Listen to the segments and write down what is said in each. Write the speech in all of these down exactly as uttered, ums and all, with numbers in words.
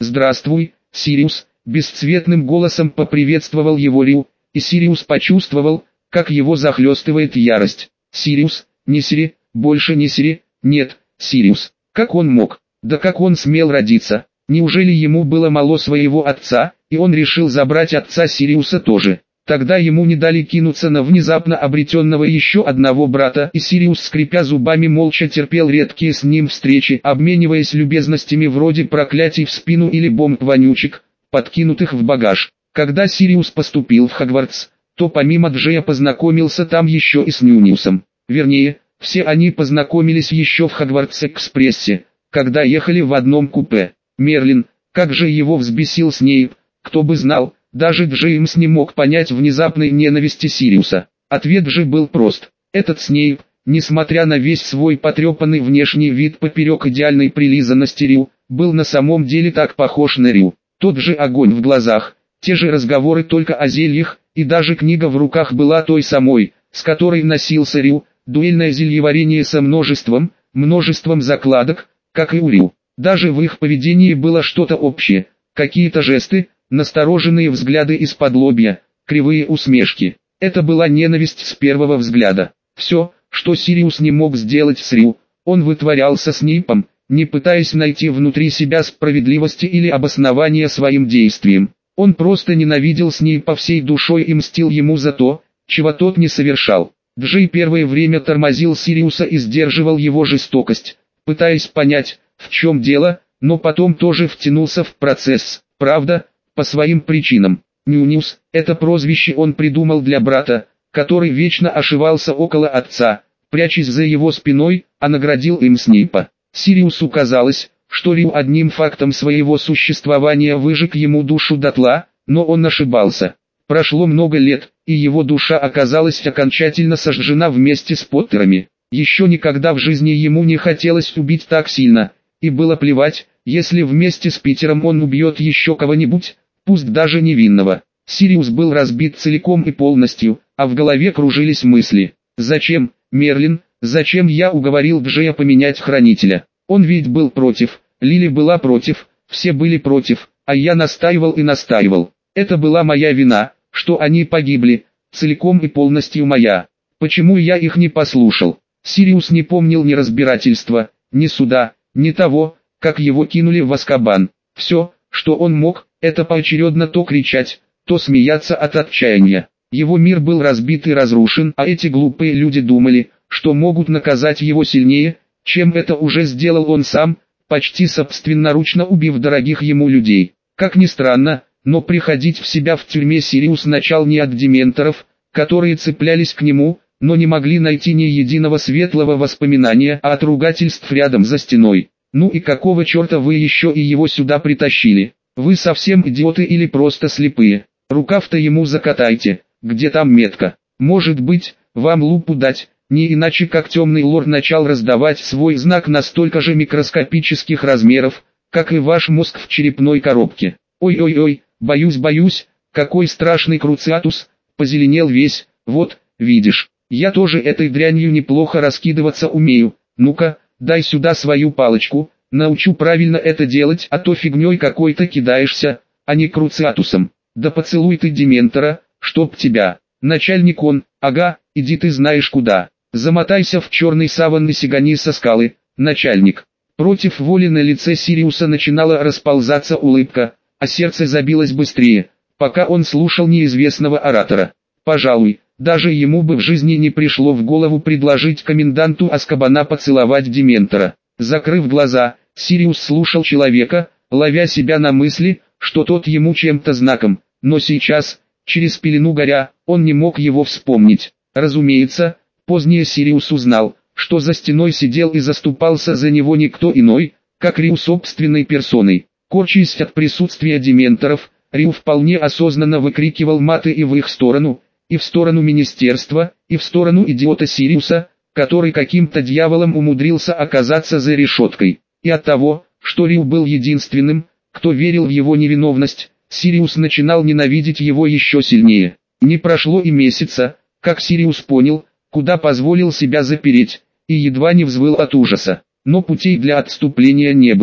«Здравствуй, Сириус», — бесцветным голосом поприветствовал его Рю, и Сириус почувствовал, как его захлестывает ярость. «Сириус, не Сири, больше не Сири, нет, Сириус». Как он мог? Да как он смел родиться? Неужели ему было мало своего отца, и он решил забрать отца Сириуса тоже? Тогда ему не дали кинуться на внезапно обретенного еще одного брата, и Сириус, скрипя зубами, молча терпел редкие с ним встречи, обмениваясь любезностями вроде проклятий в спину или бомб-вонючек, подкинутых в багаж. Когда Сириус поступил в Хогвартс, то помимо Джея познакомился там еще и с Нюниусом. Вернее, все они познакомились еще в Хогвартс-экспрессе, когда ехали в одном купе. Мерлин, как же его взбесил Снейп, кто бы знал. Даже Джеймс не мог понять внезапной ненависти Сириуса. Ответ же был прост. Этот Снейп, несмотря на весь свой потрепанный внешний вид поперек идеальной прилизанности Рю, был на самом деле так похож на Рю. Тот же огонь в глазах, те же разговоры только о зельях, и даже книга в руках была той самой, с которой носился Рю, дуэльное зельеварение со множеством, множеством закладок, как и у Рю. Даже в их поведении было что-то общее, какие-то жесты, настороженные взгляды из-под лобья, кривые усмешки. Это была ненависть с первого взгляда. Все, что Сириус не мог сделать с Рю, он вытворял со Снейпом, не пытаясь найти внутри себя справедливости или обоснования своим действиям. Он просто ненавидел Снейпа всей душой и мстил ему за то, чего тот не совершал. Джей первое время тормозил Сириуса и сдерживал его жестокость, пытаясь понять, в чем дело, но потом тоже втянулся в процесс. Правда, по своим причинам. Нюниус, это прозвище он придумал для брата, который вечно ошивался около отца, прячась за его спиной, а наградил им Снейпа. Сириусу казалось, что Рю одним фактом своего существования выжег ему душу дотла, но он ошибался. Прошло много лет, и его душа оказалась окончательно сожжена вместе с Поттерами. Еще никогда в жизни ему не хотелось убить так сильно, и было плевать, если вместе с Питером он убьет еще кого-нибудь, пусть даже невинного. Сириус был разбит целиком и полностью, а в голове кружились мысли. Зачем, Мерлин, зачем я уговорил Джея поменять хранителя? Он ведь был против, Лили была против, все были против, а я настаивал и настаивал. Это была моя вина, что они погибли, целиком и полностью моя. Почему я их не послушал? Сириус не помнил ни разбирательства, ни суда, ни того, как его кинули в Азкабан. Все, что он мог, это поочередно то кричать, то смеяться от отчаяния. Его мир был разбит и разрушен, а эти глупые люди думали, что могут наказать его сильнее, чем это уже сделал он сам, почти собственноручно убив дорогих ему людей. Как ни странно, но приходить в себя в тюрьме Сириус начал не от дементоров, которые цеплялись к нему, но не могли найти ни единого светлого воспоминания, а от ругательств рядом за стеной. Ну и какого черта вы еще и его сюда притащили? Вы совсем идиоты или просто слепые? Рукав-то ему закатайте, где там метка? Может быть, вам лупу дать, не иначе как темный лорд начал раздавать свой знак настолько же микроскопических размеров, как и ваш мозг в черепной коробке. Ой-ой-ой, боюсь-боюсь, какой страшный Круциатус, позеленел весь, вот, видишь, я тоже этой дрянью неплохо раскидываться умею, ну-ка, дай сюда свою палочку, научу правильно это делать, а то фигней какой-то кидаешься, а не Круциатусом. Да поцелуй ты Дементора, чтоб тебя. Начальник он, ага, иди ты знаешь куда. Замотайся в черный саван и сигани со скалы, начальник. Против воли на лице Сириуса начинала расползаться улыбка, а сердце забилось быстрее, пока он слушал неизвестного оратора. Пожалуй, даже ему бы в жизни не пришло в голову предложить коменданту Азкабана поцеловать Дементора. Закрыв глаза, Сириус слушал человека, ловя себя на мысли, что тот ему чем-то знаком, но сейчас, через пелену горя, он не мог его вспомнить. Разумеется, позднее Сириус узнал, что за стеной сидел и заступался за него никто иной, как Рю собственной персоной. Корчась от присутствия дементоров, Рю вполне осознанно выкрикивал маты и в их сторону, и в сторону министерства, и в сторону идиота Сириуса, который каким-то дьяволом умудрился оказаться за решеткой. И от того, что Рю был единственным, кто верил в его невиновность, Сириус начинал ненавидеть его еще сильнее. Не прошло и месяца, как Сириус понял, куда позволил себя запереть, и едва не взвыл от ужаса. Но путей для отступления не было.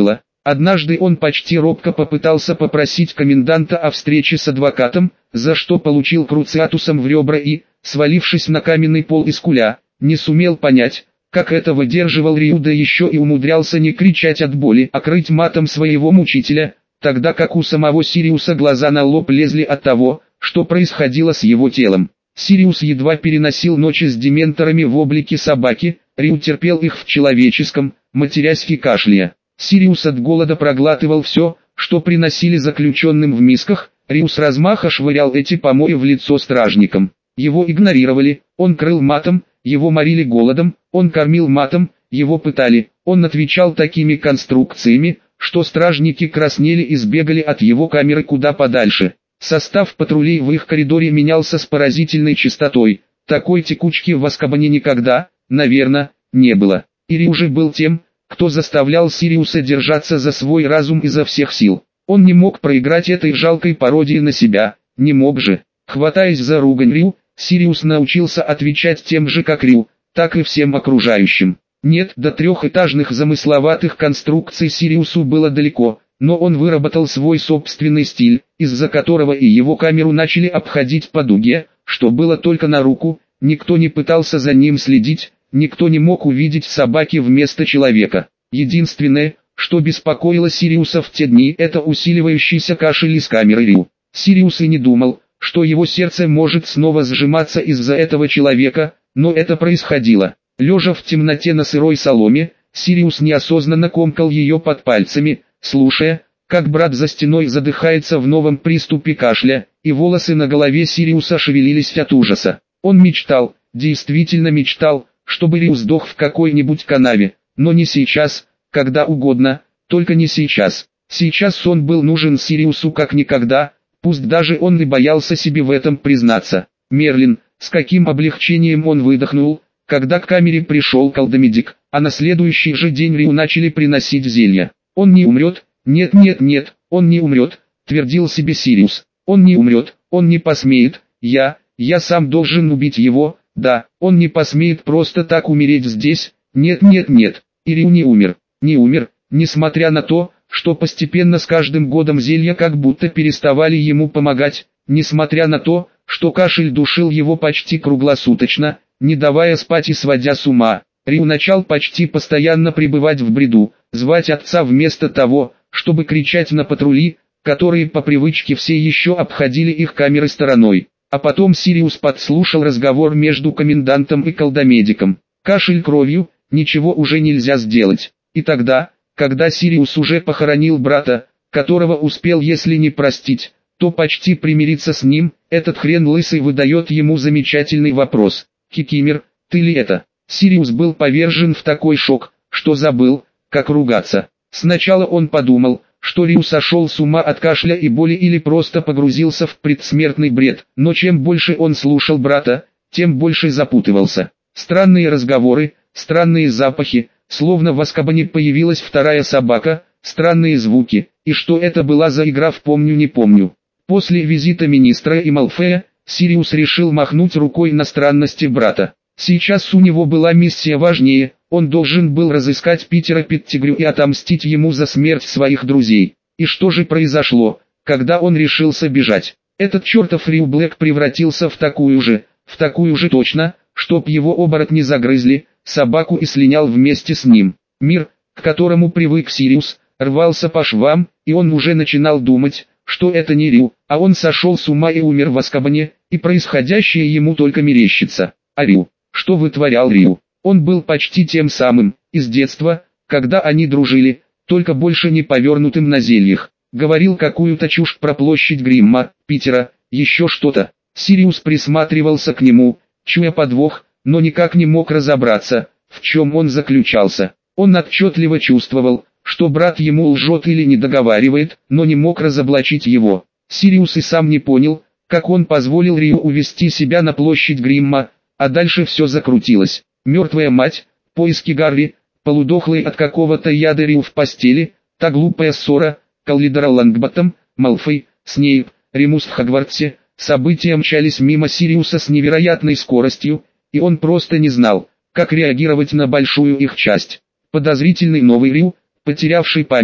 Однажды он почти робко попытался попросить коменданта о встрече с адвокатом, за что получил круциатусом в ребра и, свалившись на каменный пол из куля, не сумел понять, как это выдерживал Рю, да еще и умудрялся не кричать от боли, а крыть матом своего мучителя, тогда как у самого Сириуса глаза на лоб лезли от того, что происходило с его телом. Сириус едва переносил ночи с дементорами в облике собаки, Рю терпел их в человеческом, матерясь и кашляя. Сириус от голода проглатывал все, что приносили заключенным в мисках, Рю с размаха швырял эти помои в лицо стражникам. Его игнорировали, он крыл матом, его морили голодом, он кормил матом, его пытали, он отвечал такими конструкциями, что стражники краснели и сбегали от его камеры куда подальше. Состав патрулей в их коридоре менялся с поразительной частотой, такой текучки в Азкабане никогда, наверное, не было. И Рю же был тем, кто заставлял Сириуса держаться за свой разум изо всех сил. Он не мог проиграть этой жалкой пародии на себя, не мог же. Хватаясь за ругань Рю, Сириус научился отвечать тем же как Рю, так и всем окружающим. Нет, до трехэтажных замысловатых конструкций Сириусу было далеко, но он выработал свой собственный стиль, из-за которого и его камеру начали обходить по дуге, что было только на руку, никто не пытался за ним следить, никто не мог увидеть собаки вместо человека. Единственное, что беспокоило Сириуса в те дни, это усиливающийся кашель из камеры Рю. Сириус и не думал, что его сердце может снова сжиматься из-за этого человека, но это происходило. Лежа в темноте на сырой соломе, Сириус неосознанно комкал ее под пальцами, слушая, как брат за стеной задыхается в новом приступе кашля, и волосы на голове Сириуса шевелились от ужаса. Он мечтал, действительно мечтал, чтобы Рю сдох в какой-нибудь канаве, но не сейчас, когда угодно, только не сейчас. Сейчас он был нужен Сириусу как никогда, пусть даже он и боялся себе в этом признаться. Мерлин, с каким облегчением он выдохнул, когда к камере пришел колдомедик, а на следующий же день Рю начали приносить зелья. Он не умрет, нет нет нет, он не умрет, твердил себе Сириус. Он не умрет, он не посмеет, я, я сам должен убить его, да, он не посмеет просто так умереть здесь, нет нет нет. И Рю не умер, не умер, несмотря на то, что постепенно с каждым годом зелья как будто переставали ему помогать, несмотря на то, что кашель душил его почти круглосуточно, не давая спать и сводя с ума. Рю начал почти постоянно пребывать в бреду, звать отца вместо того, чтобы кричать на патрули, которые по привычке все еще обходили их камеры стороной. А потом Сириус подслушал разговор между комендантом и колдомедиком. Кашель кровью, ничего уже нельзя сделать. И тогда, когда Сириус уже похоронил брата, которого успел если не простить, то почти примириться с ним, этот хрен лысый выдает ему замечательный вопрос. «Кикимер, ты ли это?» Сириус был повержен в такой шок, что забыл, как ругаться. Сначала он подумал, что Рю сошел с ума от кашля и боли или просто погрузился в предсмертный бред, но чем больше он слушал брата, тем больше запутывался. Странные разговоры, странные запахи, словно в Азкабане появилась вторая собака, странные звуки, и что это была за игра в «помню не помню». После визита министра и Малфея, Сириус решил махнуть рукой на странности брата. Сейчас у него была миссия важнее, он должен был разыскать Питера Петтигрю и отомстить ему за смерть своих друзей. И что же произошло, когда он решился бежать? Этот чертов Рю Блэк превратился в такую же, в такую же точно, чтоб его оборотни загрызли, собаку и слинял вместе с ним. Мир, к которому привык Сириус, рвался по швам, и он уже начинал думать, что это не Рю, а он сошел с ума и умер в Азкабане, и происходящее ему только мерещится. А Рю, что вытворял Рю? Он был почти тем самым, из детства, когда они дружили, только больше не повернутым на зельях. Говорил какую-то чушь про площадь Гримма, Питера, еще что-то. Сириус присматривался к нему, чуя подвох, но никак не мог разобраться, в чем он заключался. Он отчетливо чувствовал, что брат ему лжет или не договаривает, но не мог разоблачить его. Сириус и сам не понял, как он позволил Рю увести себя на площадь Гримма, а дальше все закрутилось. Мертвая мать, поиски Гарри, полудохлый от какого-то яда Рю в постели, та глупая ссора, Коллидора Лангботтом, Малфой, Снейп, Ремус в Хогвартсе. События мчались мимо Сириуса с невероятной скоростью, и он просто не знал, как реагировать на большую их часть. Подозрительный новый Рю, потерявший память,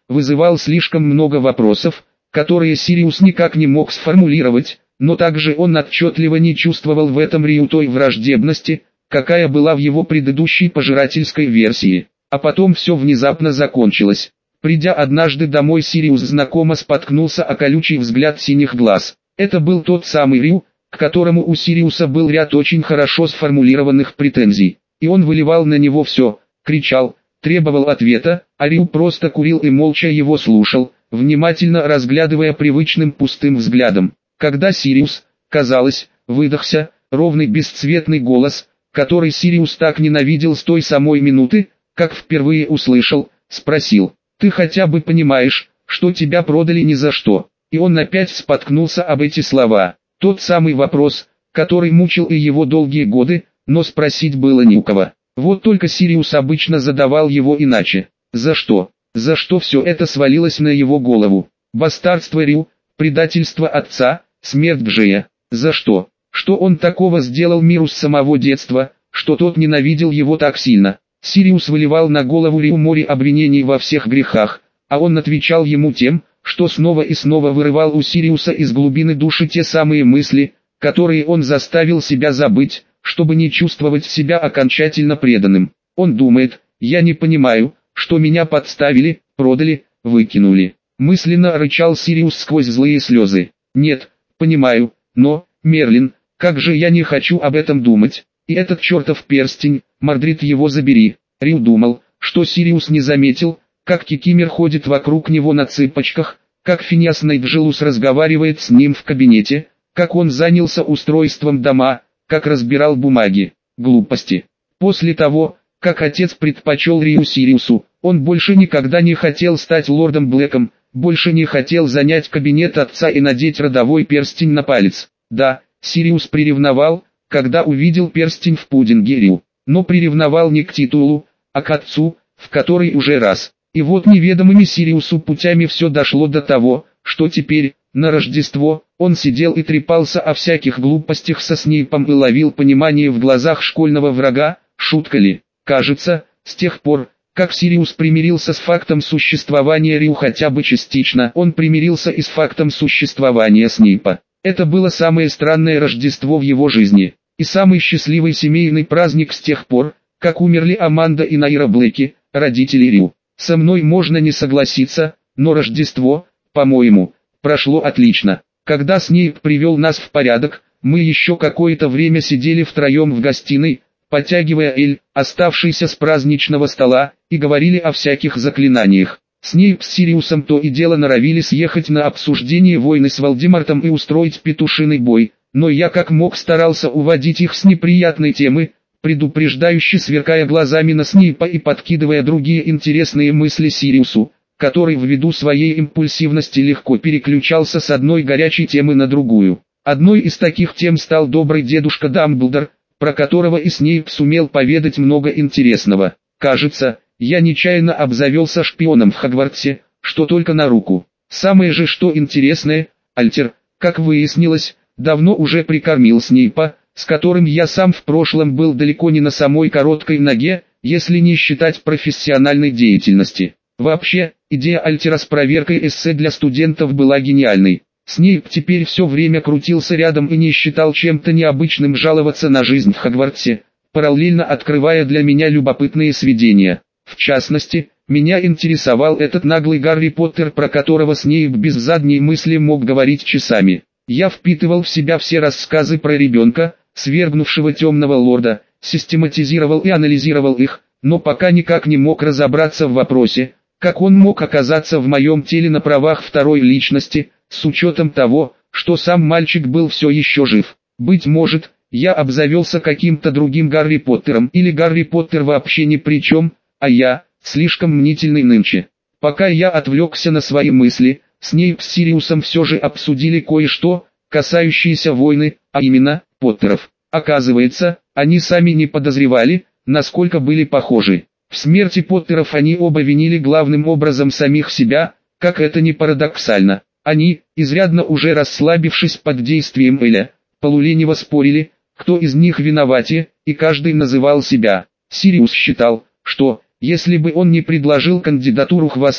вызывал слишком много вопросов, которые Сириус никак не мог сформулировать, но также он отчетливо не чувствовал в этом Рю той враждебности, какая была в его предыдущей пожирательской версии. А потом все внезапно закончилось. Придя однажды домой, Сириус знакомо споткнулся о колючий взгляд синих глаз. Это был тот самый Рю, к которому у Сириуса был ряд очень хорошо сформулированных претензий. И он выливал на него все, кричал, требовал ответа, а Рю просто курил и молча его слушал, внимательно разглядывая привычным пустым взглядом. Когда Сириус, казалось, выдохся, ровный бесцветный голос, который Сириус так ненавидел с той самой минуты, как впервые услышал, спросил: «Ты хотя бы понимаешь, что тебя продали ни за что?» И он опять споткнулся об эти слова. Тот самый вопрос, который мучил и его долгие годы, но спросить было не у кого. Вот только Сириус обычно задавал его иначе. За что? За что все это свалилось на его голову? Бастардство Рю, предательство отца, смерть Джея. За что? Что он такого сделал миру с самого детства, что тот ненавидел его так сильно? Сириус выливал на голову Рю море обвинений во всех грехах, а он отвечал ему тем, что снова и снова вырывал у Сириуса из глубины души те самые мысли, которые он заставил себя забыть, чтобы не чувствовать себя окончательно преданным. Он думает: «Я не понимаю, что меня подставили, продали, выкинули». Мысленно рычал Сириус сквозь злые слезы. «Нет, понимаю, но, Мерлин, как же я не хочу об этом думать. И этот чертов перстень, Мордрид, его забери». Рю думал, что Сириус не заметил, как Кикимер ходит вокруг него на цыпочках, как Финиас Найджелус разговаривает с ним в кабинете, как он занялся устройством дома, как разбирал бумаги. Глупости. После того, как отец предпочел Рю Сириусу, он больше никогда не хотел стать лордом Блэком, больше не хотел занять кабинет отца и надеть родовой перстень на палец. Да, Сириус приревновал, когда увидел перстень в пудинге Рю, но приревновал не к титулу, а к отцу, в который уже раз. И вот неведомыми Сириусу путями все дошло до того, что теперь, на Рождество, он сидел и трепался о всяких глупостях со Снейпом и ловил понимание в глазах школьного врага. Шутка ли? Кажется, с тех пор, как Сириус примирился с фактом существования Рю хотя бы частично, он примирился и с фактом существования Снейпа. Это было самое странное Рождество в его жизни, и самый счастливый семейный праздник с тех пор, как умерли Аманда и Найра Блэки, родители Рю. Со мной можно не согласиться, но Рождество, по-моему, прошло отлично. Когда Снейп привел нас в порядок, мы еще какое-то время сидели втроем в гостиной, потягивая эль, оставшийся с праздничного стола, и говорили о всяких заклинаниях. Снейп с Сириусом то и дело норовили съехать на обсуждение войны с Волдемортом и устроить петушиный бой, но я как мог старался уводить их с неприятной темы, предупреждающе сверкая глазами на Снейпа и подкидывая другие интересные мысли Сириусу, который ввиду своей импульсивности легко переключался с одной горячей темы на другую. Одной из таких тем стал добрый дедушка Дамблдор, про которого и Снейп сумел поведать много интересного. Кажется, я нечаянно обзавелся шпионом в Хогвартсе, что только на руку. Самое же что интересное, Альтер, как выяснилось, давно уже прикормил Снейпа, с которым я сам в прошлом был далеко не на самой короткой ноге, если не считать профессиональной деятельности. Вообще, идея Альтера с проверкой эссе для студентов была гениальной. Снейп теперь все время крутился рядом и не считал чем-то необычным жаловаться на жизнь в Хогвартсе, параллельно открывая для меня любопытные сведения. В частности, меня интересовал этот наглый Гарри Поттер, про которого Снейп без задней мысли мог говорить часами. Я впитывал в себя все рассказы про ребенка, свергнувшего темного лорда, систематизировал и анализировал их, но пока никак не мог разобраться в вопросе, как он мог оказаться в моем теле на правах второй личности, с учетом того, что сам мальчик был все еще жив. Быть может, я обзавелся каким-то другим Гарри Поттером, или Гарри Поттер вообще ни при чем, а я, слишком мнительный нынче. Пока я отвлекся на свои мысли, Снейп с Сириусом все же обсудили кое-что, касающееся войны, а именно, Поттеров. Оказывается, они сами не подозревали, насколько были похожи. В смерти Поттеров они оба винили главным образом самих себя, как это ни парадоксально. Они, изрядно уже расслабившись под действием Эля, полулениво спорили, кто из них виноватее, и каждый называл себя. Сириус считал, что, если бы он не предложил кандидатуру Хвоста,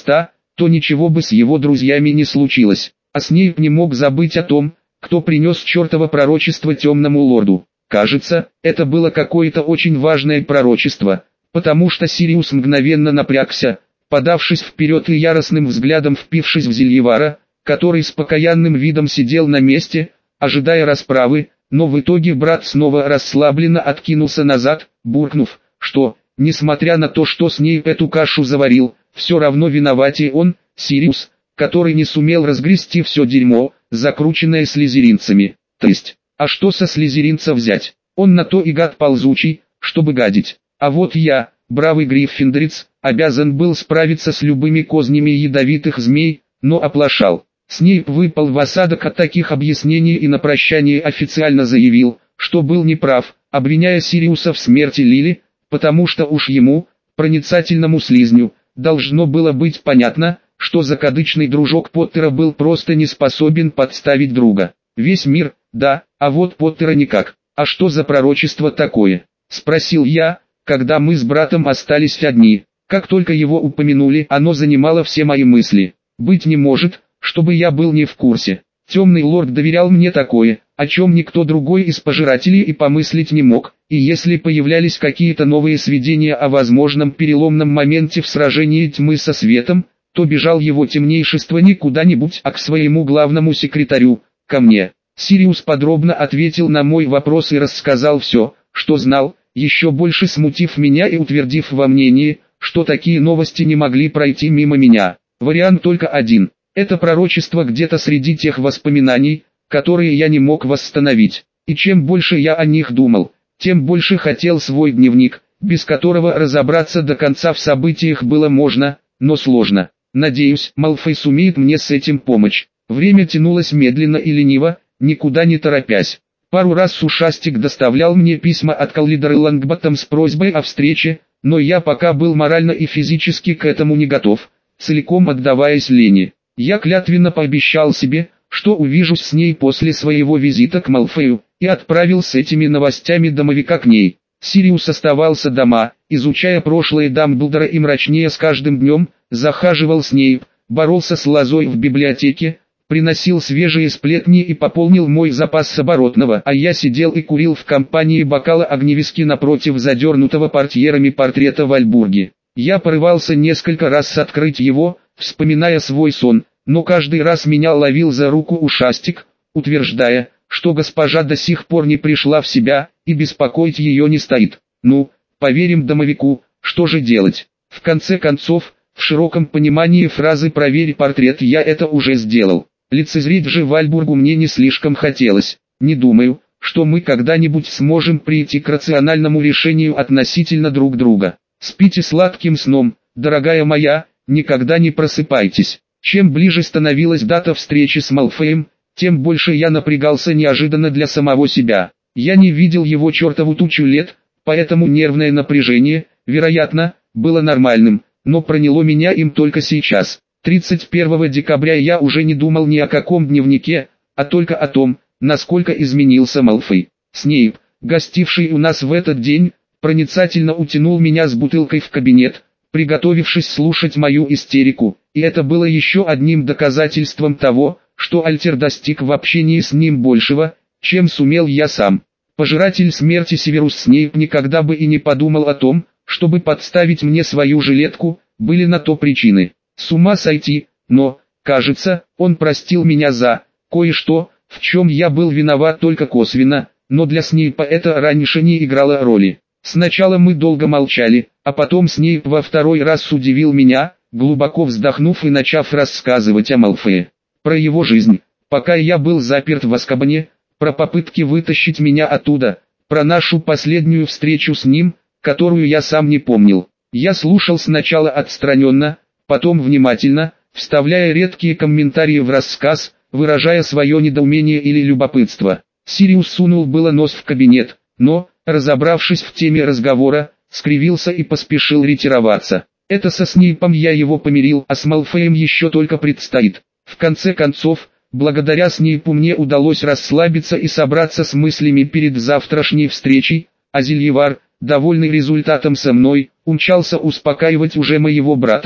то ничего бы с его друзьями не случилось. А Снейп не мог забыть о том, кто принес чертово пророчество темному лорду. Кажется, это было какое-то очень важное пророчество, потому что Сириус мгновенно напрягся, подавшись вперед и яростным взглядом впившись в Зельевара, который с покаянным видом сидел на месте, ожидая расправы, но в итоге брат снова расслабленно откинулся назад, буркнув, что, несмотря на то, что Снейп эту кашу заварил, все равно виноват и он, Сириус, который не сумел разгрести все дерьмо, закрученное слизеринцами. То есть, а что со слизеринца взять? Он на то и гад ползучий, чтобы гадить. А вот я, бравый гриффиндорец, обязан был справиться с любыми кознями ядовитых змей, но оплошал. Снейп выпал в осадок от таких объяснений и на прощание официально заявил, что был неправ, обвиняя Сириуса в смерти Лили, потому что уж ему, проницательному слизню, должно было быть понятно, что закадычный дружок Поттера был просто не способен подставить друга. Весь мир, да, а вот Поттера никак. А что за пророчество такое? Спросил я, когда мы с братом остались одни. Как только его упомянули, оно занимало все мои мысли. Быть не может, чтобы я был не в курсе. Темный лорд доверял мне такое, о чем никто другой из пожирателей и помыслить не мог, и если появлялись какие-то новые сведения о возможном переломном моменте в сражении тьмы со светом, то бежал его темнейшество не куда-нибудь, а к своему главному секретарю, ко мне. Сириус подробно ответил на мой вопрос и рассказал все, что знал, еще больше смутив меня и утвердив во мнении, что такие новости не могли пройти мимо меня. Вариант только один. Это пророчество где-то среди тех воспоминаний, которые я не мог восстановить. И чем больше я о них думал, тем больше хотел свой дневник, без которого разобраться до конца в событиях было можно, но сложно. Надеюсь, Малфой сумеет мне с этим помочь. Время тянулось медленно и лениво, никуда не торопясь. Пару раз Ушастик доставлял мне письма от Коллидора и Лонгботтом с просьбой о встрече, но я пока был морально и физически к этому не готов, целиком отдаваясь лени. Я клятвенно пообещал себе, что увижусь с ней после своего визита к Малфою, и отправил с этими новостями домовика к ней. Сириус оставался дома, изучая прошлое Дамблдора и мрачнее с каждым днем, захаживал с ней, боролся с лозой в библиотеке, приносил свежие сплетни и пополнил мой запас оборотного, а я сидел и курил в компании бокала огневиски напротив задернутого портьерами портрета Вальбурги. Я порывался несколько раз открыть его, вспоминая свой сон, но каждый раз меня ловил за руку Ушастик, утверждая, что госпожа до сих пор не пришла в себя, и беспокоить ее не стоит. Ну, поверим домовику, что же делать? В конце концов, в широком понимании фразы «проверь портрет» я это уже сделал. Лицезреть же Вальбургу мне не слишком хотелось. Не думаю, что мы когда-нибудь сможем прийти к рациональному решению относительно друг друга. Спите сладким сном, дорогая моя, никогда не просыпайтесь. Чем ближе становилась дата встречи с Малфоем, тем больше я напрягался неожиданно для самого себя. Я не видел его чертову тучу лет, поэтому нервное напряжение, вероятно, было нормальным, но проняло меня им только сейчас. тридцать первого декабря я уже не думал ни о каком дневнике, а только о том, насколько изменился Малфой. Снейп, гостивший у нас в этот день, проницательно утянул меня с бутылкой в кабинет, приготовившись слушать мою истерику, и это было еще одним доказательством того, что Альтер достиг в общении с ним большего, чем сумел я сам. Пожиратель смерти Северус Снейп никогда бы и не подумал о том, чтобы подставить мне свою жилетку, были на то причины. С ума сойти, но, кажется, он простил меня за кое-что, в чем я был виноват только косвенно, но для Снейпа это раньше не играло роли. Сначала мы долго молчали, а потом Снейп во второй раз удивил меня, глубоко вздохнув и начав рассказывать о Малфое. Про его жизнь, пока я был заперт в Азкабане, про попытки вытащить меня оттуда, про нашу последнюю встречу с ним, которую я сам не помнил. Я слушал сначала отстраненно, потом внимательно, вставляя редкие комментарии в рассказ, выражая свое недоумение или любопытство. Сириус сунул было нос в кабинет, но, разобравшись в теме разговора, скривился и поспешил ретироваться. Это со Снейпом я его помирил, а с Малфоем еще только предстоит. В конце концов, благодаря Снейпу мне удалось расслабиться и собраться с мыслями перед завтрашней встречей, а Зельевар, довольный результатом со мной, умчался успокаивать уже моего брата,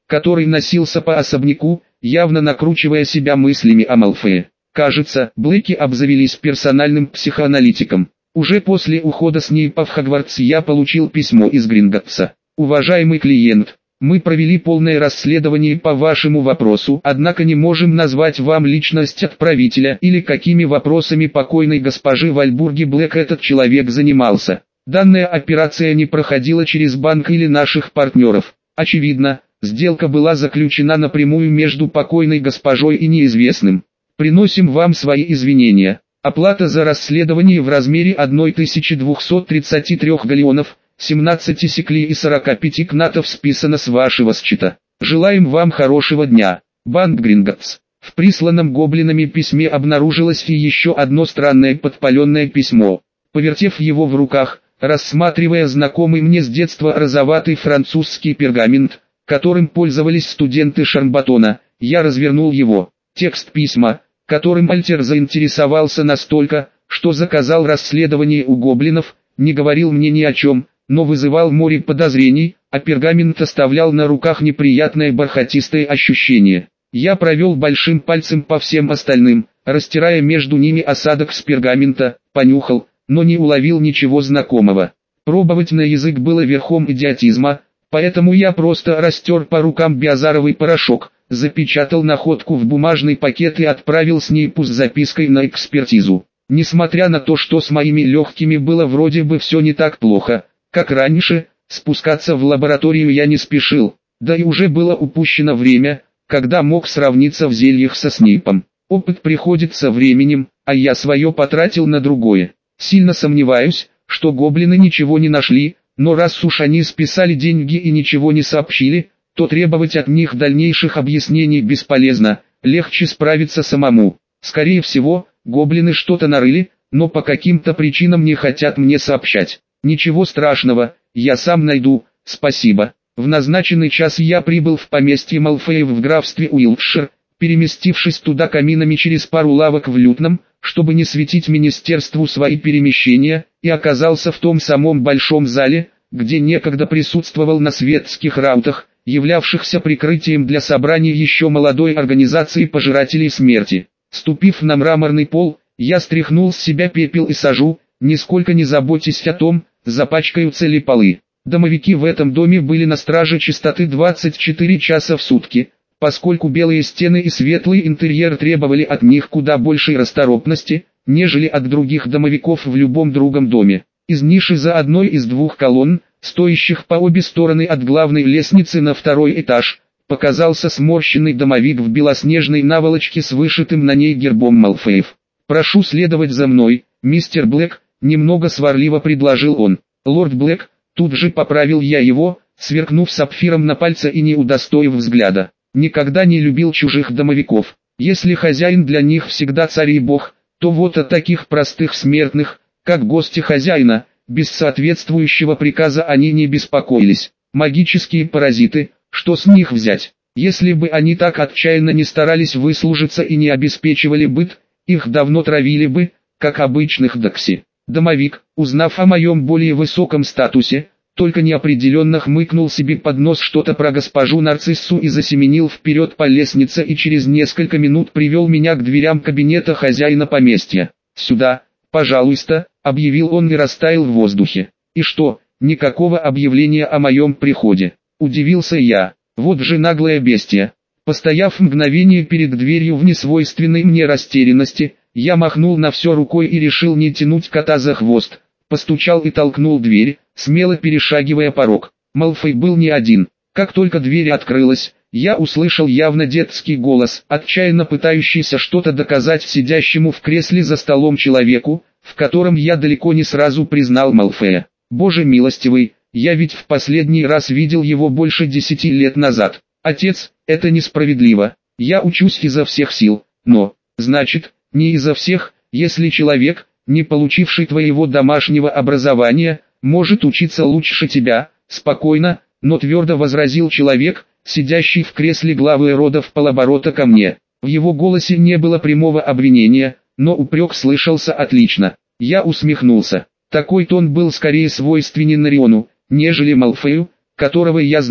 который носился по особняку, явно накручивая себя мыслями о Малфое. Кажется, Блэки обзавелись персональным психоаналитиком. Уже после ухода Снейпа в Хогвартс я получил письмо из Гринготтса. Уважаемый клиент, мы провели полное расследование по вашему вопросу, однако не можем назвать вам личность отправителя или какими вопросами покойной госпожи Вальбурги Блэк этот человек занимался. Данная операция не проходила через банк или наших партнеров. Очевидно, сделка была заключена напрямую между покойной госпожой и неизвестным. Приносим вам свои извинения. Оплата за расследование в размере тысячи двухсот тридцати трёх галлеонов, семнадцати сиклей и сорока пяти кнатов списана с вашего счета. Желаем вам хорошего дня. Банк Гринготтс. В присланном гоблинами письме обнаружилось и еще одно странное подпаленное письмо. Повертев его в руках, рассматривая знакомый мне с детства розоватый французский пергамент, которым пользовались студенты Шарбатона, я развернул его. Текст письма, которым Альтер заинтересовался настолько, что заказал расследование у гоблинов, не говорил мне ни о чем, но вызывал море подозрений, а пергамент оставлял на руках неприятное бархатистое ощущение. Я провел большим пальцем по всем остальным, растирая между ними осадок с пергамента, понюхал, но не уловил ничего знакомого. Пробовать на язык было верхом идиотизма, поэтому я просто растер по рукам биозаровый порошок, запечатал находку в бумажный пакет и отправил Снейпу с запиской на экспертизу. Несмотря на то, что с моими легкими было вроде бы все не так плохо, как раньше, спускаться в лабораторию я не спешил, да и уже было упущено время, когда мог сравниться в зельях со Снейпом. Опыт приходит со временем, а я свое потратил на другое. Сильно сомневаюсь, что гоблины ничего не нашли, но раз уж они списали деньги и ничего не сообщили, то требовать от них дальнейших объяснений бесполезно, легче справиться самому. Скорее всего, гоблины что-то нарыли, но по каким-то причинам не хотят мне сообщать. Ничего страшного, я сам найду, спасибо. В назначенный час я прибыл в поместье Малфоев в графстве Уилтшир, переместившись туда каминами через пару лавок в Лютном, чтобы не светить министерству свои перемещения, и оказался в том самом большом зале, где некогда присутствовал на светских раутах, являвшихся прикрытием для собраний еще молодой организации пожирателей смерти. Ступив на мраморный пол, я стряхнул с себя пепел и сажу, нисколько не заботясь о том, запачкаются ли полы. Домовики в этом доме были на страже чистоты двадцать четыре часа в сутки, поскольку белые стены и светлый интерьер требовали от них куда большей расторопности, нежели от других домовиков в любом другом доме. Из ниши за одной из двух колонн, стоящих по обе стороны от главной лестницы на второй этаж, показался сморщенный домовик в белоснежной наволочке с вышитым на ней гербом Малфоев. «Прошу следовать за мной, мистер Блэк», — немного сварливо предложил он. «Лорд Блэк», — тут же поправил я его, сверкнув сапфиром на пальце и не удостоив взгляда. Никогда не любил чужих домовиков. Если хозяин для них всегда царь и бог, то вот о таких простых смертных, как гости хозяина, без соответствующего приказа они не беспокоились. Магические паразиты, что с них взять? Если бы они так отчаянно не старались выслужиться и не обеспечивали быт, их давно травили бы, как обычных докси. Домовик, узнав о моем более высоком статусе, только неопределенно хмыкнул себе под нос что-то про госпожу Нарциссу и засеменил вперед по лестнице и через несколько минут привел меня к дверям кабинета хозяина поместья. «Сюда, пожалуйста», — объявил он и растаял в воздухе. «И что, никакого объявления о моем приходе?» — удивился я. «Вот же наглое бестия». Постояв мгновение перед дверью в несвойственной мне растерянности, я махнул на все рукой и решил не тянуть кота за хвост. Постучал и толкнул дверь, смело перешагивая порог. Малфой был не один. Как только дверь открылась, я услышал явно детский голос, отчаянно пытающийся что-то доказать сидящему в кресле за столом человеку, в котором я далеко не сразу признал Малфоя. Боже милостивый, я ведь в последний раз видел его больше десяти лет назад. Отец, это несправедливо. Я учусь изо всех сил, но, значит, не изо всех, если человек, не получивший твоего домашнего образования, может учиться лучше тебя, спокойно, но твердо возразил человек, сидящий в кресле главы рода в полоборота ко мне. В его голосе не было прямого обвинения, но упрек слышался отлично. Я усмехнулся. Такой тон был скорее свойственен Риону, нежели Малфою, которого я знал.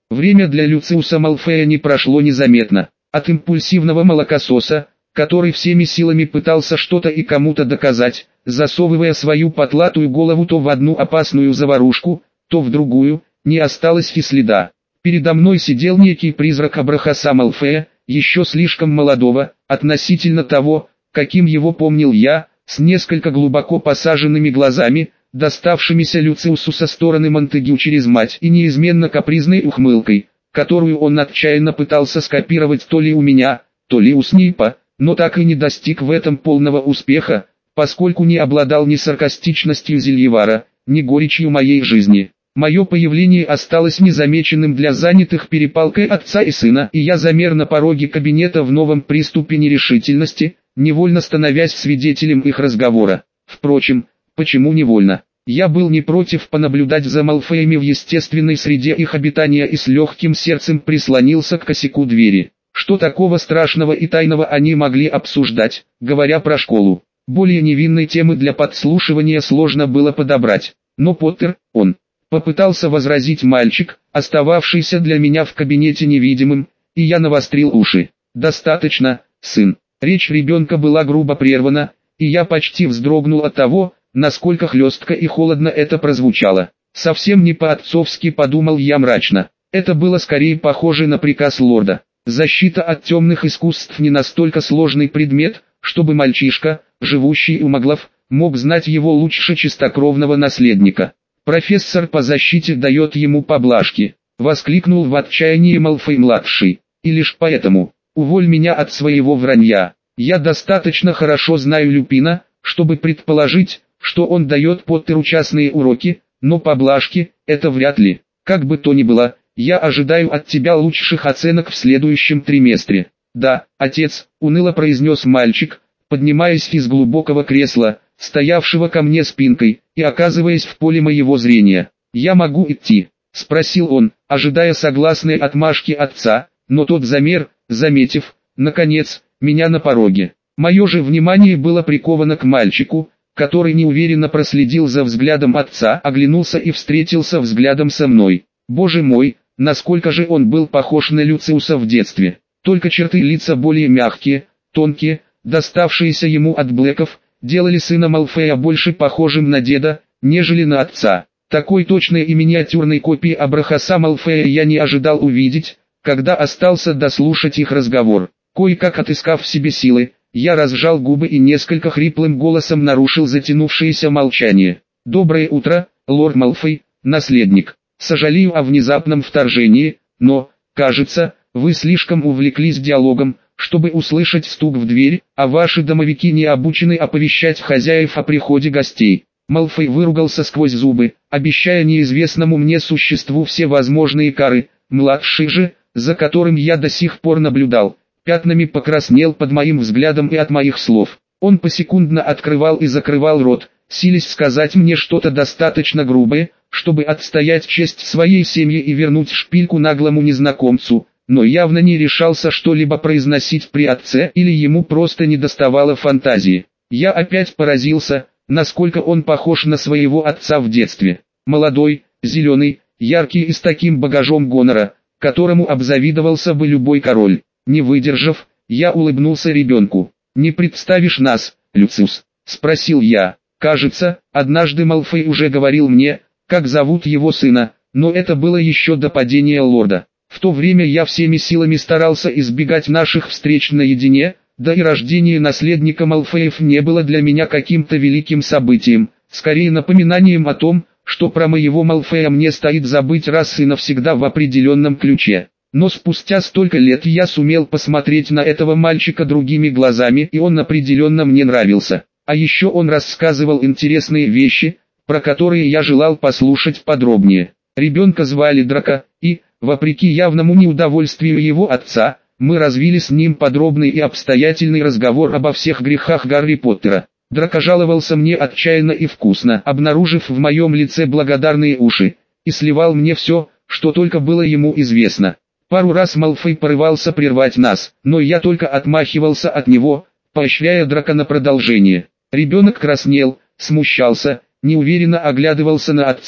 Время для Люциуса Малфоя не прошло незаметно. От импульсивного молокососа, который всеми силами пытался что-то и кому-то доказать, засовывая свою потлатую голову то в одну опасную заварушку, то в другую, не осталось и следа. Передо мной сидел некий призрак Абрахаса Малфоя, еще слишком молодого, относительно того, каким его помнил я, с несколько глубоко посаженными глазами, доставшимися Люциусу со стороны Монтегю через мать и неизменно капризной ухмылкой, которую он отчаянно пытался скопировать то ли у меня, то ли у Снейпа, но так и не достиг в этом полного успеха, поскольку не обладал ни саркастичностью Зельевара, ни горечью моей жизни. Мое появление осталось незамеченным для занятых перепалкой отца и сына, и я замер на пороге кабинета в новом приступе нерешительности, невольно становясь свидетелем их разговора. Впрочем, почему невольно? Я был не против понаблюдать за Малфоями в естественной среде их обитания и с легким сердцем прислонился к косяку двери. Что такого страшного и тайного они могли обсуждать, говоря про школу? Более невинной темы для подслушивания сложно было подобрать. Но Поттер, он... Попытался возразить мальчик, остававшийся для меня в кабинете невидимым, и я навострил уши. «Достаточно, сын». Речь ребенка была грубо прервана, и я почти вздрогнул от того, насколько хлестко и холодно это прозвучало. Совсем не по-отцовски, подумал я мрачно. Это было скорее похоже на приказ лорда. Защита от темных искусств не настолько сложный предмет, чтобы мальчишка, живущий у маглов, мог знать его лучше чистокровного наследника. «Профессор по защите дает ему поблажки», — воскликнул в отчаянии Малфой-младший. «И лишь поэтому, уволь меня от своего вранья. Я достаточно хорошо знаю Люпина, чтобы предположить, что он дает Поттеру частные уроки, но поблажки — это вряд ли. Как бы то ни было, я ожидаю от тебя лучших оценок в следующем триместре». «Да, отец», — уныло произнес мальчик, поднимаясь из глубокого кресла, стоявшего ко мне спинкой, и оказываясь в поле моего зрения. «Я могу идти?» — спросил он, ожидая согласной отмашки отца, но тот замер, заметив, наконец, меня на пороге. Мое же внимание было приковано к мальчику, который неуверенно проследил за взглядом отца, оглянулся и встретился взглядом со мной. Боже мой, насколько же он был похож на Люциуса в детстве. Только черты лица более мягкие, тонкие, доставшиеся ему от Блэков, делали сына Малфоя больше похожим на деда, нежели на отца. Такой точной и миниатюрной копии Абрахаса Малфоя я не ожидал увидеть, когда остался дослушать их разговор. Кое-как отыскав в себе силы, я разжал губы и несколько хриплым голосом нарушил затянувшееся молчание. «Доброе утро, лорд Малфой, наследник. Сожалею о внезапном вторжении, но, кажется, вы слишком увлеклись диалогом, чтобы услышать стук в дверь, а ваши домовики не обучены оповещать хозяев о приходе гостей». Малфой выругался сквозь зубы, обещая неизвестному мне существу все возможные кары. Младший же, за которым я до сих пор наблюдал, пятнами покраснел под моим взглядом и от моих слов. Он посекундно открывал и закрывал рот, силясь сказать мне что-то достаточно грубое, чтобы отстоять честь своей семьи и вернуть шпильку наглому незнакомцу, но явно не решался что-либо произносить при отце или ему просто недоставало фантазии. Я опять поразился, насколько он похож на своего отца в детстве. Молодой, зеленый, яркий и с таким багажом гонора, которому обзавидовался бы любой король. Не выдержав, я улыбнулся ребенку. «Не представишь нас, Люциус?» — спросил я. Кажется, однажды Малфой уже говорил мне, как зовут его сына, но это было еще до падения лорда. В то время я всеми силами старался избегать наших встреч наедине, да и рождение наследника Малфоев не было для меня каким-то великим событием, скорее напоминанием о том, что про моего Малфоя мне стоит забыть раз и навсегда в определенном ключе. Но спустя столько лет я сумел посмотреть на этого мальчика другими глазами, и он определенно мне нравился. А еще он рассказывал интересные вещи, про которые я желал послушать подробнее. Ребенка звали Драко, и, вопреки явному неудовольствию его отца, мы развили с ним подробный и обстоятельный разговор обо всех грехах Гарри Поттера. Драко жаловался мне отчаянно и вкусно, обнаружив в моем лице благодарные уши, и сливал мне все, что только было ему известно. Пару раз Малфой порывался прервать нас, но я только отмахивался от него, поощряя Драко на продолжение. Ребенок краснел, смущался, неуверенно оглядывался на отца,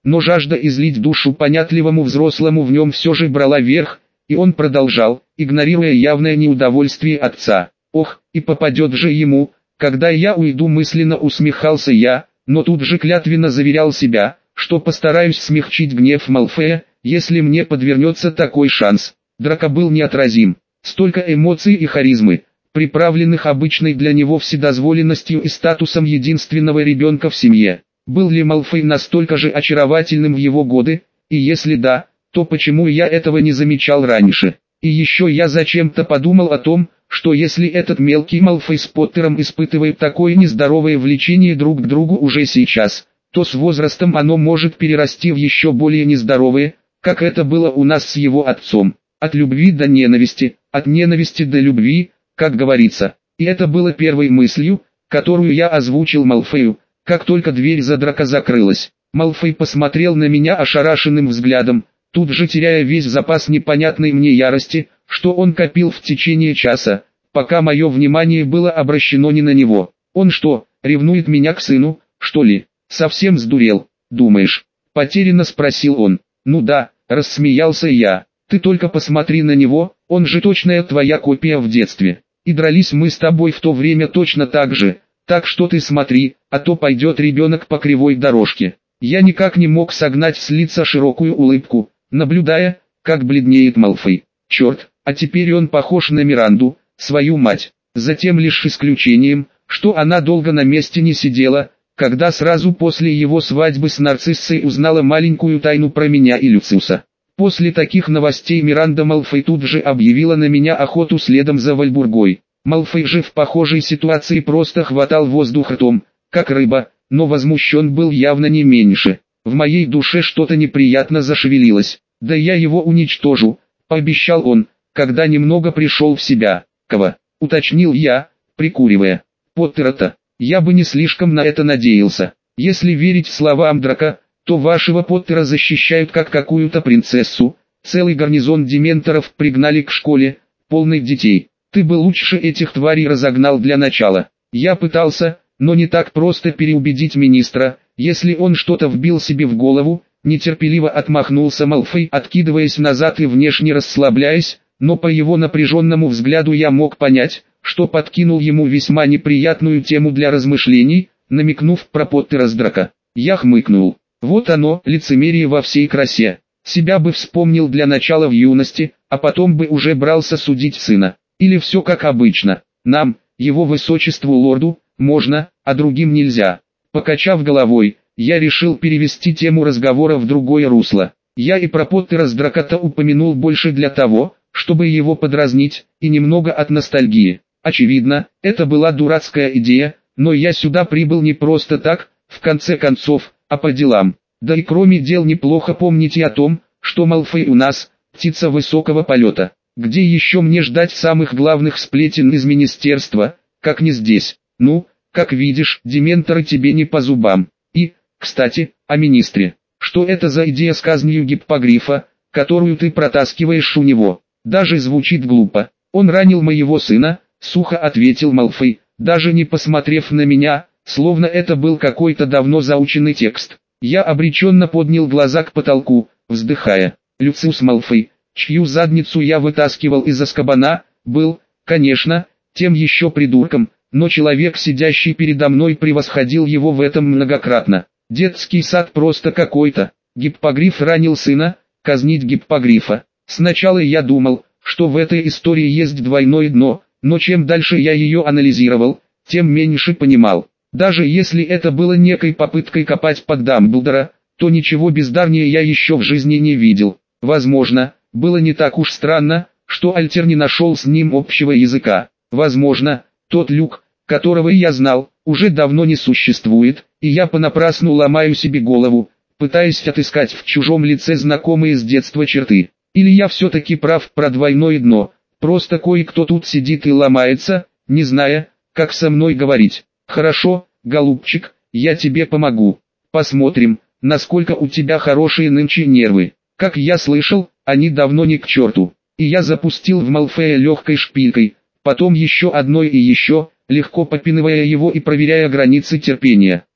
но жажда излить душу понятливому взрослому в нем все же брала верх, и он продолжал, игнорируя явное неудовольствие отца. «Ох, и попадет же ему, когда я уйду», мысленно усмехался я, но тут же клятвенно заверял себя, что постараюсь смягчить гнев Малфоя, если мне подвернется такой шанс. Драко был неотразим. Столько эмоций и харизмы, приправленных обычной для него вседозволенностью и статусом единственного ребенка в семье. Был ли Малфой настолько же очаровательным в его годы, и если да, то почему я этого не замечал раньше? И еще я зачем-то подумал о том, что если этот мелкий Малфой с Поттером испытывает такое нездоровое влечение друг к другу уже сейчас, то с возрастом оно может перерасти в еще более нездоровое, как это было у нас с его отцом. От любви до ненависти, от ненависти до любви, как говорится. И это было первой мыслью, которую я озвучил Малфою, как только дверь за Драко закрылась. Малфой посмотрел на меня ошарашенным взглядом, тут же теряя весь запас непонятной мне ярости, что он копил в течение часа, пока мое внимание было обращено не на него. Он что, ревнует меня к сыну, что ли? Совсем сдурел, думаешь? Потерянно спросил он. Ну да, рассмеялся я. Ты только посмотри на него, он же точная твоя копия в детстве. И дрались мы с тобой в то время точно так же, так что ты смотри, а то пойдет ребенок по кривой дорожке. Я никак не мог согнать с лица широкую улыбку, наблюдая, как бледнеет Малфой. Черт, а теперь он похож на Миранду, свою мать. Затем лишь исключением, что она долго на месте не сидела, когда сразу после его свадьбы с Нарциссой узнала маленькую тайну про меня и Люциуса. После таких новостей Миранда Малфой тут же объявила на меня охоту следом за Вальбургой. Малфой же в похожей ситуации просто хватал воздух ртом, как рыба, но возмущен был явно не меньше. В моей душе что-то неприятно зашевелилось. «Да я его уничтожу», — пообещал он, когда немного пришел в себя. «Кого?» — уточнил я, прикуривая. «Поттера-то. Я бы не слишком на это надеялся. Если верить словам Драко, то вашего Поттера защищают как какую-то принцессу. Целый гарнизон дементоров пригнали к школе, полный детей. Ты бы лучше этих тварей разогнал для начала». Я пытался, но не так просто переубедить министра, если он что-то вбил себе в голову. Нетерпеливо отмахнулся Малфой, откидываясь назад и внешне расслабляясь, но по его напряженному взгляду я мог понять, что подкинул ему весьма неприятную тему для размышлений, намекнув про Поттера с Драко. Я хмыкнул. Вот оно, лицемерие во всей красе. Себя бы вспомнил для начала в юности, а потом бы уже брался судить сына. Или все как обычно. Нам, его высочеству лорду, можно, а другим нельзя. Покачав головой, я решил перевести тему разговора в другое русло. Я и про Поттера с Драко упомянул больше для того, чтобы его подразнить, и немного от ностальгии. Очевидно, это была дурацкая идея, но я сюда прибыл не просто так, в конце концов, а по делам. Да и кроме дел неплохо помните о том, что Малфой у нас, птица высокого полета. Где еще мне ждать самых главных сплетен из министерства, как не здесь? Ну, как видишь, дементоры тебе не по зубам. И, кстати, о министре. Что это за идея с казнью Гиппогрифа, которую ты протаскиваешь у него? Даже звучит глупо. Он ранил моего сына, сухо ответил Малфой, даже не посмотрев на меня, словно это был какой-то давно заученный текст. Я обреченно поднял глаза к потолку, вздыхая. Люциус Малфой, чью задницу я вытаскивал из Азкабана, был, конечно, тем еще придурком, но человек, сидящий передо мной, превосходил его в этом многократно. Детский сад просто какой-то. Гиппогриф ранил сына, казнить Гиппогрифа. Сначала я думал, что в этой истории есть двойное дно, но чем дальше я ее анализировал, тем меньше понимал. Даже если это было некой попыткой копать под Дамблдора, то ничего бездарнее я еще в жизни не видел. Возможно, было не так уж странно, что Альтер не нашел с ним общего языка. Возможно, тот Люк, которого я знал, уже давно не существует, и я понапрасну ломаю себе голову, пытаясь отыскать в чужом лице знакомые с детства черты. Или я все-таки прав про двойное дно, просто кое-кто тут сидит и ломается, не зная, как со мной говорить. Хорошо, голубчик, я тебе помогу. Посмотрим, насколько у тебя хорошие нынче нервы. Как я слышал, они давно не к черту. И я запустил в Малфоя легкой шпилькой, потом еще одной и еще, легко попинывая его и проверяя границы терпения.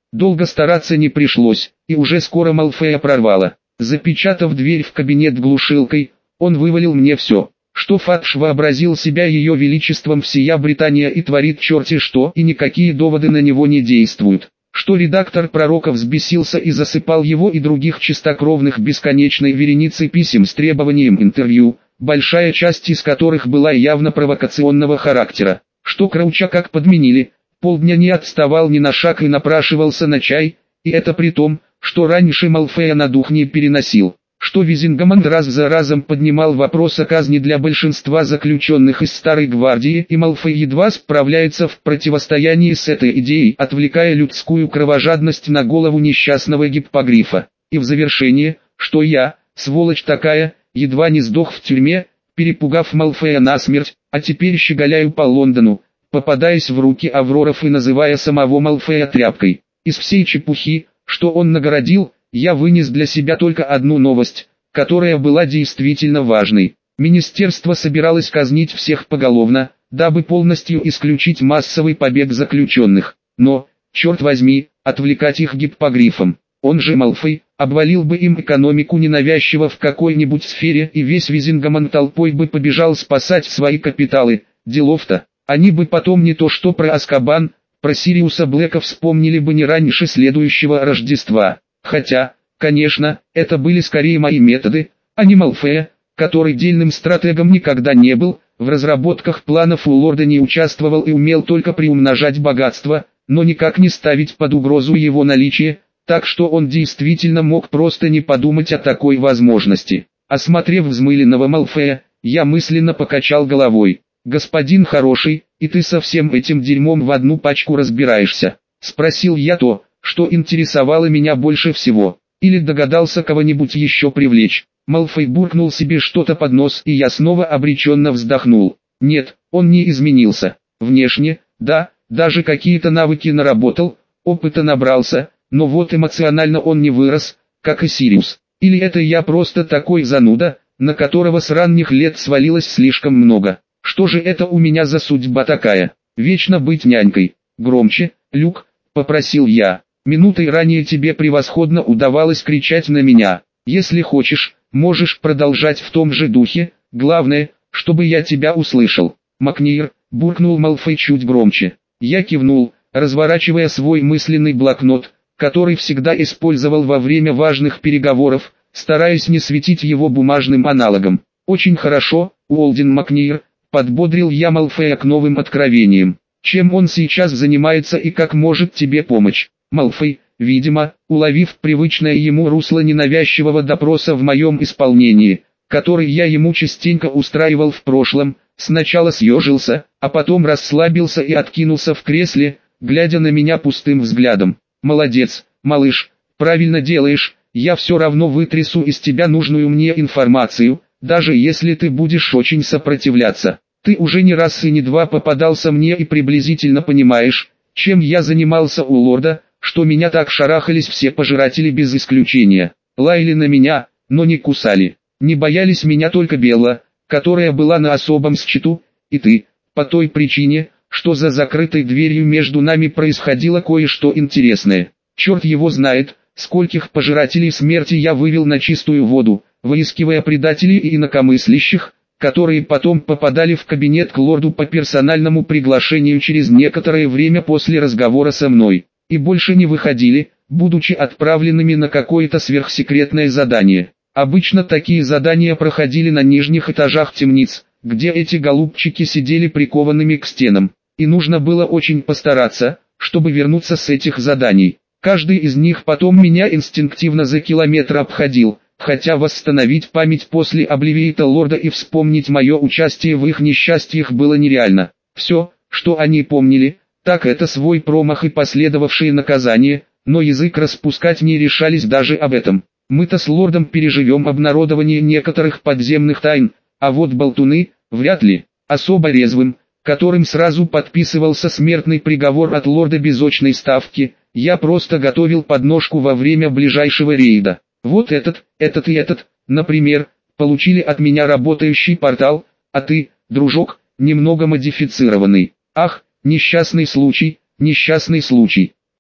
Долго стараться не пришлось, и уже скоро Малфея прорвало. Запечатав дверь в кабинет глушилкой, он вывалил мне все, что Фадж вообразил себя ее величеством всея Британия и творит черти что, и никакие доводы на него не действуют. Что редактор Пророка взбесился и засыпал его и других чистокровных бесконечной вереницей писем с требованием интервью, большая часть из которых была явно провокационного характера. Что Крауча как подменили, полдня не отставал ни на шаг и напрашивался на чай, и это при том, что раньше Малфея на дух не переносил. Что Визингаман раз за разом поднимал вопрос о казни для большинства заключенных из Старой Гвардии, и Малфей едва справляется в противостоянии с этой идеей, отвлекая людскую кровожадность на голову несчастного гиппогрифа. И в завершение, что я, сволочь такая, едва не сдох в тюрьме, перепугав Малфея насмерть, а теперь щеголяю по Лондону, попадаясь в руки Авроров и называя самого Малфея тряпкой. Из всей чепухи, что он нагородил, я вынес для себя только одну новость, которая была действительно важной. Министерство собиралось казнить всех поголовно, дабы полностью исключить массовый побег заключенных. Но, черт возьми, отвлекать их гиппогрифом. Он же Малфей, обвалил бы им экономику ненавязчиво в какой-нибудь сфере, и весь Визингаман толпой бы побежал спасать свои капиталы. Делов-то, они бы потом не то что про Азкабан, про Сириуса Блэка вспомнили бы не раньше следующего Рождества. Хотя, конечно, это были скорее мои методы, а не Малфея, который дельным стратегом никогда не был, в разработках планов у лорда не участвовал и умел только приумножать богатство, но никак не ставить под угрозу его наличие, так что он действительно мог просто не подумать о такой возможности. Осмотрев взмыленного Малфея, я мысленно покачал головой. «Господин хороший, и ты со всем этим дерьмом в одну пачку разбираешься?» Спросил я то, что интересовало меня больше всего. Или догадался кого-нибудь еще привлечь. Малфой буркнул себе что-то под нос, и я снова обреченно вздохнул. Нет, он не изменился. Внешне, да, даже какие-то навыки наработал, опыта набрался, но вот эмоционально он не вырос, как и Сириус. Или это я просто такой зануда, на которого с ранних лет свалилось слишком много. Что же это у меня за судьба такая? Вечно быть нянькой. Громче, Люк, попросил я. Минутой ранее тебе превосходно удавалось кричать на меня. Если хочешь, можешь продолжать в том же духе, главное, чтобы я тебя услышал. Макнир, буркнул Малфой чуть громче. Я кивнул, разворачивая свой мысленный блокнот, который всегда использовал во время важных переговоров, стараясь не светить его бумажным аналогом. Очень хорошо, Уолден Макнир, подбодрил я Малфея к новым откровениям. Чем он сейчас занимается и как может тебе помочь? Малфой, видимо, уловив привычное ему русло ненавязчивого допроса в моем исполнении, который я ему частенько устраивал в прошлом, сначала съежился, а потом расслабился и откинулся в кресле, глядя на меня пустым взглядом. «Молодец, малыш, правильно делаешь, я все равно вытрясу из тебя нужную мне информацию, даже если ты будешь очень сопротивляться. Ты уже не раз и не два попадался мне и приблизительно понимаешь, чем я занимался у лорда, что меня так шарахались все пожиратели без исключения. Лаяли на меня, но не кусали. Не боялись меня только Белла, которая была на особом счету, и ты, по той причине, что за закрытой дверью между нами происходило кое-что интересное. Черт его знает, скольких пожирателей смерти я вывел на чистую воду, выискивая предателей и инакомыслящих, которые потом попадали в кабинет к лорду по персональному приглашению через некоторое время после разговора со мной, и больше не выходили, будучи отправленными на какое-то сверхсекретное задание. Обычно такие задания проходили на нижних этажах темниц, где эти голубчики сидели прикованными к стенам, и нужно было очень постараться, чтобы вернуться с этих заданий. Каждый из них потом меня инстинктивно за километр обходил, хотя восстановить память после обливиита лорда и вспомнить мое участие в их несчастьях было нереально. Все, что они помнили, так это свой промах и последовавшие наказания, но язык распускать не решались даже об этом. Мы-то с лордом переживем обнародование некоторых подземных тайн, а вот болтуны, вряд ли. Особо резвым, которым сразу подписывался смертный приговор от лорда без очной ставки, я просто готовил подножку во время ближайшего рейда. Вот этот, этот и этот, например, получили от меня работающий портал, а ты, дружок, немного модифицированный. Ах, несчастный случай, несчастный случай.